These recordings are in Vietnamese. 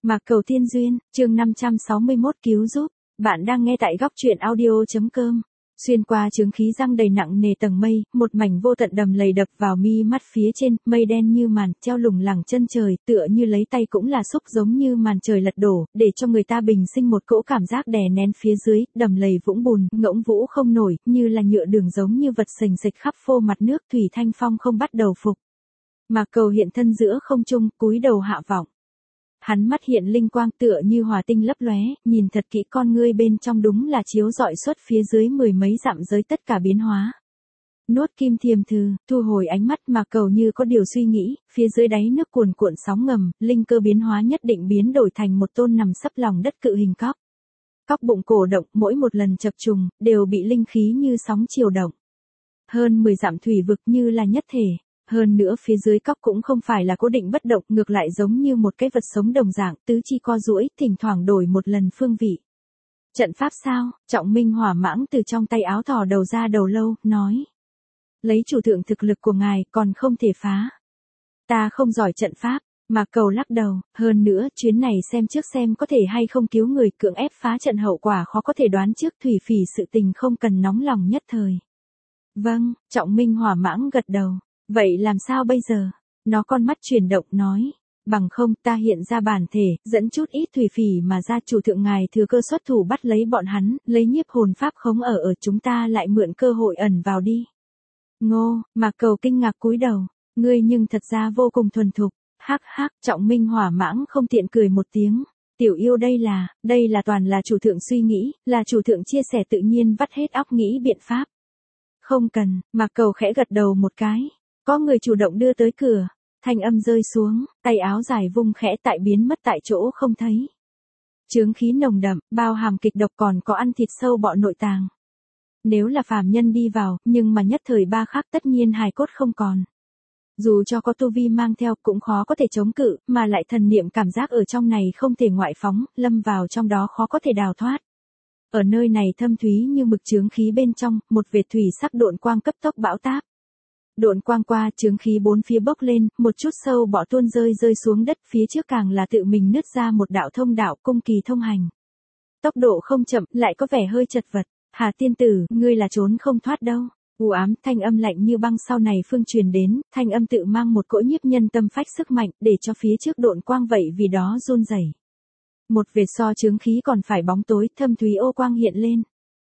Mạc Cầu Tiên Duyên, chương 561 cứu giúp. Bạn đang nghe tại góc truyện audio.com. Xuyên qua chướng khí răng đầy nặng nề tầng mây, một mảnh vô tận đầm lầy đập vào mi mắt phía trên, mây đen như màn, treo lủng lẳng chân trời, tựa như lấy tay cũng là xúc giống như màn trời lật đổ, để cho người ta bình sinh một cỗ cảm giác đè nén phía dưới, đầm lầy vũng bùn, ngỗng vũ không nổi, như là nhựa đường giống như vật sềnh sịch khắp phô mặt nước, thủy thanh phong không bắt đầu phục. Mạc Cầu hiện thân giữa không trung, cúi đầu hạ vọng. Hắn mắt hiện linh quang tựa như hỏa tinh lấp lóe, nhìn thật kỹ con ngươi bên trong đúng là chiếu rọi xuất phía dưới mười mấy dặm giới tất cả biến hóa. Nuốt kim thiềm thư, thu hồi ánh mắt Mạc Cầu như có điều suy nghĩ, phía dưới đáy nước cuồn cuộn sóng ngầm, linh cơ biến hóa nhất định biến đổi thành một tôn nằm sấp lòng đất cự hình cóc. Cóc bụng cổ động, mỗi một lần chập trùng, đều bị linh khí như sóng chiều động. Hơn 10 dặm thủy vực như là nhất thể. Hơn nữa phía dưới cóc cũng không phải là cố định bất động, ngược lại giống như một cái vật sống đồng dạng, tứ chi co duỗi, thỉnh thoảng đổi một lần phương vị. Trận pháp sao? Trọng Minh hỏa mãng từ trong tay áo thò đầu ra đầu lâu, nói. Lấy chủ thượng thực lực của ngài còn không thể phá. Ta không giỏi trận pháp, Mạc Cầu lắc đầu, hơn nữa chuyến này xem trước xem có thể hay không cứu người, cưỡng ép phá trận hậu quả khó có thể đoán trước, thủy phỉ sự tình không cần nóng lòng nhất thời. Vâng, Trọng Minh hỏa mãng gật đầu. Vậy làm sao bây giờ? Nó con mắt chuyển động nói. Bằng không ta hiện ra bản thể, dẫn chút ít thủy phỉ mà ra, chủ thượng ngài thừa cơ xuất thủ bắt lấy bọn hắn, lấy nhiếp hồn pháp khống ở chúng ta lại mượn cơ hội ẩn vào đi. Ngô, Mạc Cầu kinh ngạc cúi đầu. Ngươi nhưng thật ra vô cùng thuần thục. Hắc hắc, Trọng Minh hỏa mãng không tiện cười một tiếng. Tiểu yêu đây là toàn là chủ thượng suy nghĩ, là chủ thượng chia sẻ tự nhiên vắt hết óc nghĩ biện pháp. Không cần, Mạc Cầu khẽ gật đầu một cái. Có người chủ động đưa tới cửa, thanh âm rơi xuống, tay áo dài vung khẽ tại biến mất tại chỗ không thấy. Chướng khí nồng đậm, bao hàm kịch độc còn có ăn thịt sâu bọ nội tàng. Nếu là phàm nhân đi vào, nhưng mà nhất thời ba khắc tất nhiên hài cốt không còn. Dù cho có tu vi mang theo cũng khó có thể chống cự, mà lại thần niệm cảm giác ở trong này không thể ngoại phóng, lâm vào trong đó khó có thể đào thoát. Ở nơi này thâm thúy như mực chướng khí bên trong, một vệt thủy sắc độn quang cấp tốc bão táp. Độn quang qua, chướng khí bốn phía bốc lên, một chút sâu bọ tuôn rơi xuống đất, phía trước càng là tự mình nứt ra một đạo thông đạo cung kỳ thông hành. Tốc độ không chậm, lại có vẻ hơi chật vật. Hà tiên tử, ngươi là trốn không thoát đâu. U ám, thanh âm lạnh như băng sau này phương truyền đến, thanh âm tự mang một cỗ nhiếp nhân tâm phách sức mạnh, để cho phía trước độn quang vậy vì đó run rẩy. Một vệt so chướng khí còn phải bóng tối, thâm thúy ô quang hiện lên.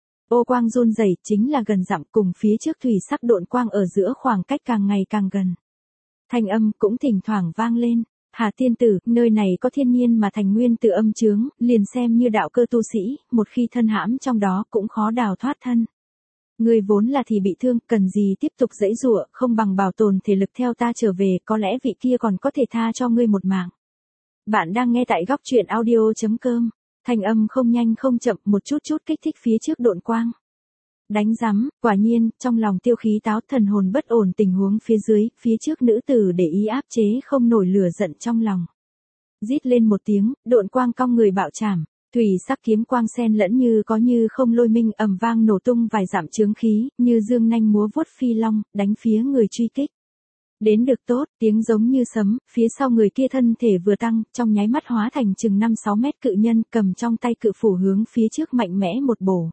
Ô quang run rẩy chính là gần dặm, cùng phía trước thủy sắc độn quang ở giữa khoảng cách càng ngày càng gần. Thanh âm cũng thỉnh thoảng vang lên. Hà tiên tử, nơi này có thiên nhiên mà thành nguyên tử âm chướng, liền xem như đạo cơ tu sĩ, một khi thân hãm trong đó cũng khó đào thoát thân. Ngươi vốn là thì bị thương, cần gì tiếp tục giãy giụa, không bằng bảo tồn thể lực theo ta trở về, có lẽ vị kia còn có thể tha cho ngươi một mạng. Bạn đang nghe tại góc truyện audio.com. Thanh âm không nhanh không chậm, một chút kích thích phía trước độn quang. Đánh rắm, quả nhiên, trong lòng tiêu khí táo, thần hồn bất ổn, tình huống phía dưới, phía trước nữ tử để ý áp chế không nổi lửa giận trong lòng. Rít lên một tiếng, độn quang cong người bạo chảm, thủy sắc kiếm quang xen lẫn như có như không lôi minh ầm vang nổ tung vài dặm chướng khí, như dương nanh múa vuốt phi long, đánh phía người truy kích. Đến được tốt, tiếng giống như sấm, phía sau người kia thân thể vừa tăng, trong nháy mắt hóa thành chừng 5-6 mét cự nhân, cầm trong tay cự phủ hướng phía trước mạnh mẽ một bổ.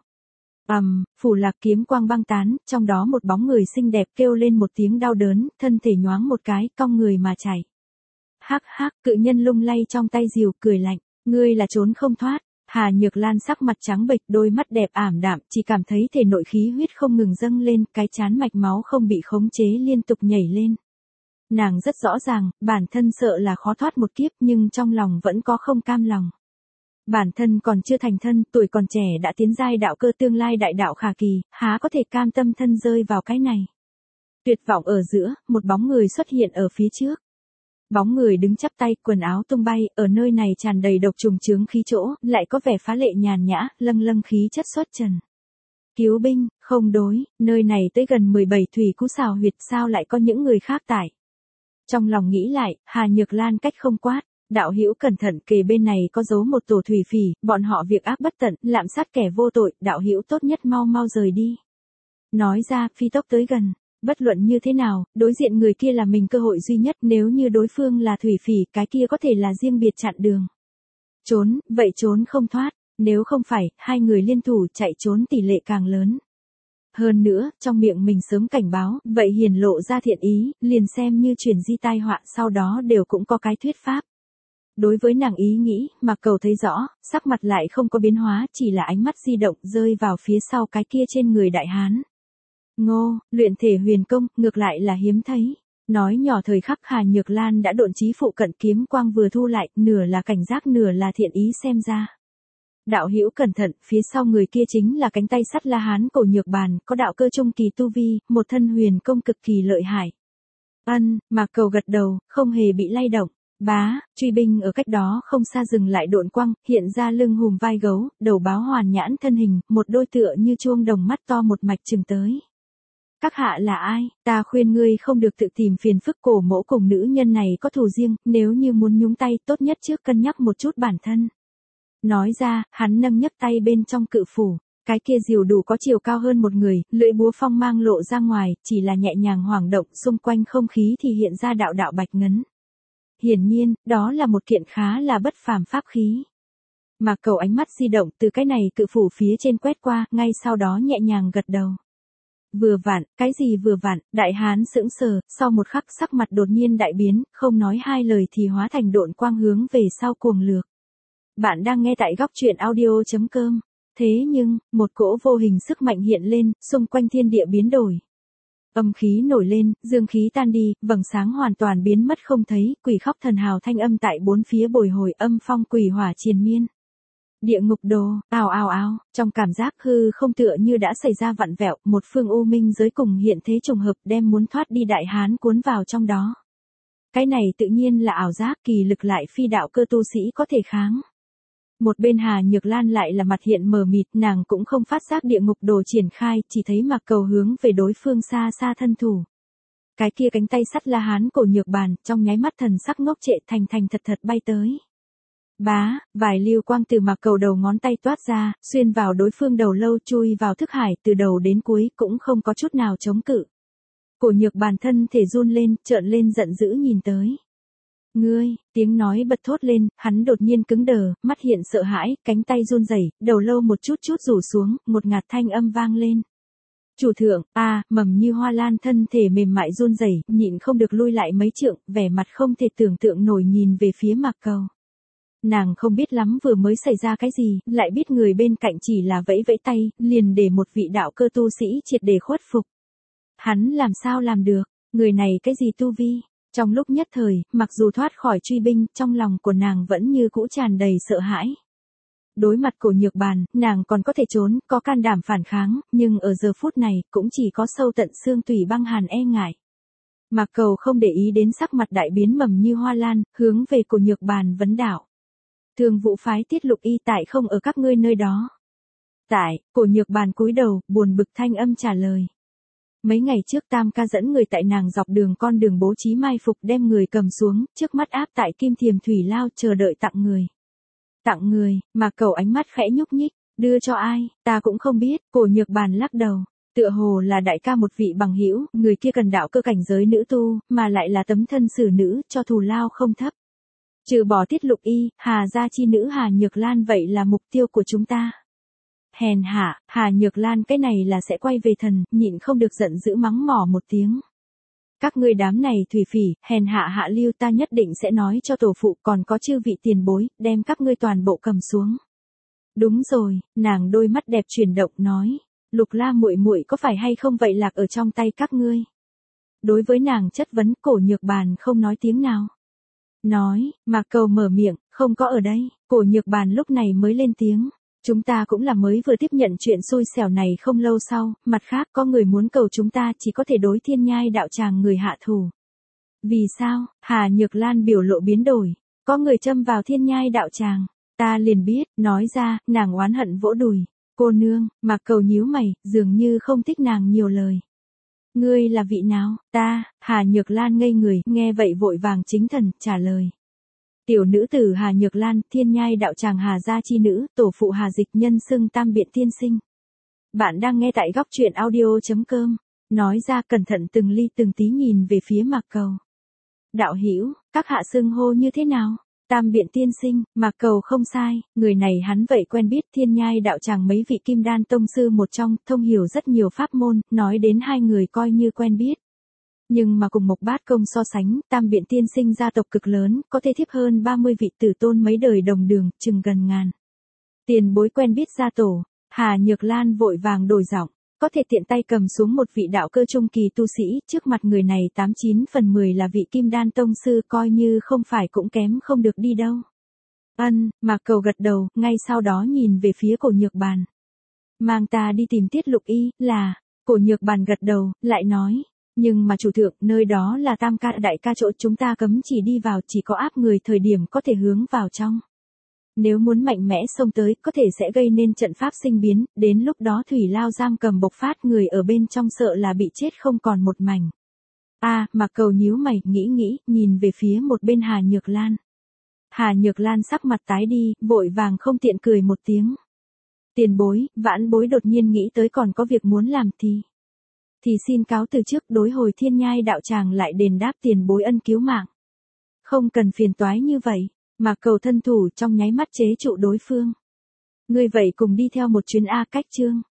Phủ lạc kiếm quang băng tán, trong đó một bóng người xinh đẹp kêu lên một tiếng đau đớn, thân thể nhoáng một cái, cong người mà chạy. Hắc hắc, cự nhân lung lay trong tay rìu, cười lạnh, ngươi là trốn không thoát. Hà Nhược Lan sắc mặt trắng bệch, đôi mắt đẹp ảm đạm, chỉ cảm thấy thể nội khí huyết không ngừng dâng lên, cái chán mạch máu không bị khống chế liên tục nhảy lên. Nàng rất rõ ràng, bản thân sợ là khó thoát một kiếp, nhưng trong lòng vẫn có không cam lòng. Bản thân còn chưa thành thân, tuổi còn trẻ đã tiến giai đạo cơ, tương lai đại đạo khả kỳ, há có thể cam tâm thân rơi vào cái này. Tuyệt vọng ở giữa, một bóng người xuất hiện ở phía trước. Bóng người đứng chắp tay, quần áo tung bay, ở nơi này tràn đầy độc trùng chướng khí chỗ, lại có vẻ phá lệ nhàn nhã, lâng khí chất xuất trần. Cứu binh, không đối, nơi này tới gần 17 thủy cú xào huyệt, sao lại có những người khác tại. Trong lòng nghĩ lại, Hà Nhược Lan cách không quát, đạo hữu cẩn thận, kề bên này có giấu một tổ thủy phỉ, bọn họ việc ác bất tận, lạm sát kẻ vô tội, đạo hữu tốt nhất mau rời đi. Nói ra, phi tốc tới gần, bất luận như thế nào, đối diện người kia là mình cơ hội duy nhất, nếu như đối phương là thủy phỉ, cái kia có thể là riêng biệt chặn đường. Trốn, vậy trốn không thoát, nếu không phải, hai người liên thủ chạy trốn tỷ lệ càng lớn. Hơn nữa, trong miệng mình sớm cảnh báo, vậy hiển lộ ra thiện ý, liền xem như truyền di tai họa sau đó đều cũng có cái thuyết pháp. Đối với nàng ý nghĩ, Mạc Cầu thấy rõ, sắc mặt lại không có biến hóa, chỉ là ánh mắt di động rơi vào phía sau cái kia trên người đại hán. Ngô, luyện thể huyền công, ngược lại là hiếm thấy. Nói nhỏ thời khắc Hà Nhược Lan đã độn chí phụ cận kiếm quang vừa thu lại, nửa là cảnh giác nửa là thiện ý xem ra. Đạo hữu cẩn thận, phía sau người kia chính là cánh tay sắt La Hán Cổ Nhược Bàn, có đạo cơ trung kỳ tu vi, một thân huyền công cực kỳ lợi hại. Mạc Cầu gật đầu, không hề bị lay động. Bá, truy binh ở cách đó không xa dừng lại độn quang, hiện ra lưng hùm vai gấu, đầu báo hoàn nhãn thân hình, một đôi tựa như chuông đồng mắt to một mạch chừng tới. Các hạ là ai, ta khuyên ngươi không được tự tìm phiền phức, cổ mẫu cùng nữ nhân này có thù riêng, nếu như muốn nhúng tay tốt nhất trước cân nhắc một chút bản thân. Nói ra, hắn nâng nhấc tay bên trong cự phủ, cái kia diều đủ có chiều cao hơn một người, lưỡi búa phong mang lộ ra ngoài, chỉ là nhẹ nhàng hoảng động, xung quanh không khí thì hiện ra đạo đạo bạch ngấn. Hiển nhiên, đó là một kiện khá là bất phàm pháp khí. Mạc Cầu ánh mắt di động từ cái này cự phủ phía trên quét qua, ngay sau đó nhẹ nhàng gật đầu. Vừa vặn, cái gì vừa vặn, đại hán sững sờ, sau một khắc sắc mặt đột nhiên đại biến, không nói hai lời thì hóa thành độn quang hướng về sau cuồng lược. Bạn đang nghe tại góc truyện audio.com. Thế nhưng, một cỗ vô hình sức mạnh hiện lên, xung quanh thiên địa biến đổi. Âm khí nổi lên, dương khí tan đi, vầng sáng hoàn toàn biến mất không thấy, quỷ khóc thần hào thanh âm tại bốn phía bồi hồi, âm phong quỷ hỏa triền miên. Địa ngục đồ, ào ào ào, trong cảm giác hư không tựa như đã xảy ra vặn vẹo, một phương u minh giới cùng hiện thế trùng hợp đem muốn thoát đi đại hán cuốn vào trong đó. Cái này tự nhiên là ảo giác, kỳ lực lại phi đạo cơ tu sĩ có thể kháng. Một bên Hà Nhược Lan lại là mặt hiện mờ mịt, nàng cũng không phát giác địa ngục đồ triển khai, chỉ thấy Mạc Cầu hướng về đối phương xa xa thân thủ. Cái kia cánh tay sắt La Hán Cổ Nhược Bàn, trong nháy mắt thần sắc ngốc trệ thành thật bay tới. Bá, vài lưu quang từ Mạc Cầu đầu ngón tay toát ra, xuyên vào đối phương đầu lâu, chui vào thức hải, từ đầu đến cuối cũng không có chút nào chống cự. Cổ Nhược Bàn thân thể run lên, trợn lên giận dữ nhìn tới. Ngươi, tiếng nói bật thốt lên, hắn đột nhiên cứng đờ, mắt hiện sợ hãi, cánh tay run rẩy, đầu lâu một chút rủ xuống, một ngạt thanh âm vang lên. Chủ thượng, mầm như hoa lan thân thể mềm mại run rẩy, nhịn không được lui lại mấy trượng, vẻ mặt không thể tưởng tượng nổi nhìn về phía Mạc Cầu. Nàng không biết lắm vừa mới xảy ra cái gì, lại biết người bên cạnh chỉ là vẫy vẫy tay, liền để một vị đạo cơ tu sĩ triệt để khuất phục. Hắn làm sao làm được, người này cái gì tu vi? Trong lúc nhất thời, mặc dù thoát khỏi truy binh, trong lòng của nàng vẫn như cũ tràn đầy sợ hãi. Đối mặt Cổ Nhược Bàn, nàng còn có thể trốn, có can đảm phản kháng, nhưng ở giờ phút này, cũng chỉ có sâu tận xương tủy băng hàn e ngại. Mạc Cầu không để ý đến sắc mặt đại biến mầm như hoa lan, hướng về Cổ Nhược Bàn vấn đạo. Thường vụ phái Tiết Lục Y tại không ở các ngươi nơi đó. Tại, Cổ Nhược Bàn cúi đầu, buồn bực thanh âm trả lời. Mấy ngày trước Tam ca dẫn người tại nàng dọc đường con đường bố trí mai phục đem người cầm xuống, trước mắt áp tại Kim Thiềm Thủy Lao chờ đợi tặng người. Tặng người, Mạc Cầu ánh mắt khẽ nhúc nhích, đưa cho ai, ta cũng không biết, Cổ Nhược Bàn lắc đầu. Tựa hồ là đại ca một vị bằng hữu, người kia cần đạo cơ cảnh giới nữ tu, mà lại là tấm thân xử nữ, cho thù lao không thấp. Trừ bỏ Tiết Lục Y, Hà gia chi nữ Hà Nhược Lan vậy là mục tiêu của chúng ta. Hèn hạ, Hà Nhược Lan cái này là sẽ quay về thần, nhịn không được giận dữ mắng mỏ một tiếng. Các ngươi đám này thủy phỉ, hèn hạ hạ lưu, ta nhất định sẽ nói cho tổ phụ, còn có chư vị tiền bối, đem các ngươi toàn bộ cầm xuống. Đúng rồi, nàng đôi mắt đẹp chuyển động nói, Lục La muội muội có phải hay không vậy lạc ở trong tay các ngươi. Đối với nàng chất vấn, Cổ Nhược Bàn không nói tiếng nào. Nói, Mạc Cầu mở miệng, không có ở đây, Cổ Nhược Bàn lúc này mới lên tiếng. Chúng ta cũng là mới vừa tiếp nhận chuyện xui xẻo này không lâu sau, mặt khác có người muốn cầu chúng ta chỉ có thể đối Thiên Nhai đạo tràng người hạ thủ. Vì sao? Hà Nhược Lan biểu lộ biến đổi, có người châm vào Thiên Nhai đạo tràng, ta liền biết, nói ra, nàng oán hận vỗ đùi, cô nương, Mạc Cầu nhíu mày, dường như không thích nàng nhiều lời. Ngươi là vị nào? Ta, Hà Nhược Lan ngây người, nghe vậy vội vàng chính thần, trả lời. Tiểu nữ tử Hà Nhược Lan, Thiên Nhai đạo tràng Hà gia chi nữ, tổ phụ Hà Dịch nhân xưng Tam Biện tiên sinh. Bạn đang nghe tại góc truyện audio.com. Nói ra cẩn thận từng ly từng tí nhìn về phía Mạc Cầu. Đạo hữu, các hạ xưng hô như thế nào? Tam Biện tiên sinh, Mạc Cầu không sai, người này hắn vậy quen biết Thiên Nhai đạo tràng mấy vị kim đan tông sư một trong, thông hiểu rất nhiều pháp môn, nói đến hai người coi như quen biết. Nhưng mà cùng Mộc Bát Công so sánh, Tam Biện tiên sinh gia tộc cực lớn, có thể thiếp hơn 30 vị tử tôn mấy đời đồng đường, chừng gần ngàn. Tiền bối quen biết gia tổ, Hà Nhược Lan vội vàng đổi giọng, có thể tiện tay cầm xuống một vị đạo cơ trung kỳ tu sĩ, trước mặt người này 89 phần 10 là vị kim đan tông sư, coi như không phải cũng kém không được đi đâu. Mạc Cầu gật đầu, ngay sau đó nhìn về phía Cổ Nhược Bàn. Mang ta đi tìm Tiết Lục Y, là, Cổ Nhược Bàn gật đầu, lại nói, nhưng mà chủ thượng, nơi đó là tam ca đại ca chỗ chúng ta cấm chỉ đi vào, chỉ có áp người thời điểm có thể hướng vào trong. Nếu muốn mạnh mẽ xông tới, có thể sẽ gây nên trận pháp sinh biến, đến lúc đó thủy lao giam cầm bộc phát, người ở bên trong sợ là bị chết không còn một mảnh. Mạc Cầu nhíu mày, nghĩ, nhìn về phía một bên Hà Nhược Lan. Hà Nhược Lan sắc mặt tái đi, vội vàng không tiện cười một tiếng. Tiền bối, vãn bối đột nhiên nghĩ tới còn có việc muốn làm thì xin cáo từ trước, đối hồi Thiên Nhai đạo tràng lại đền đáp tiền bối ân cứu mạng. Không cần phiền toái như vậy. Mạc Cầu thân thủ trong nháy mắt chế trụ đối phương. Ngươi vậy cùng đi theo một chuyến cách chương.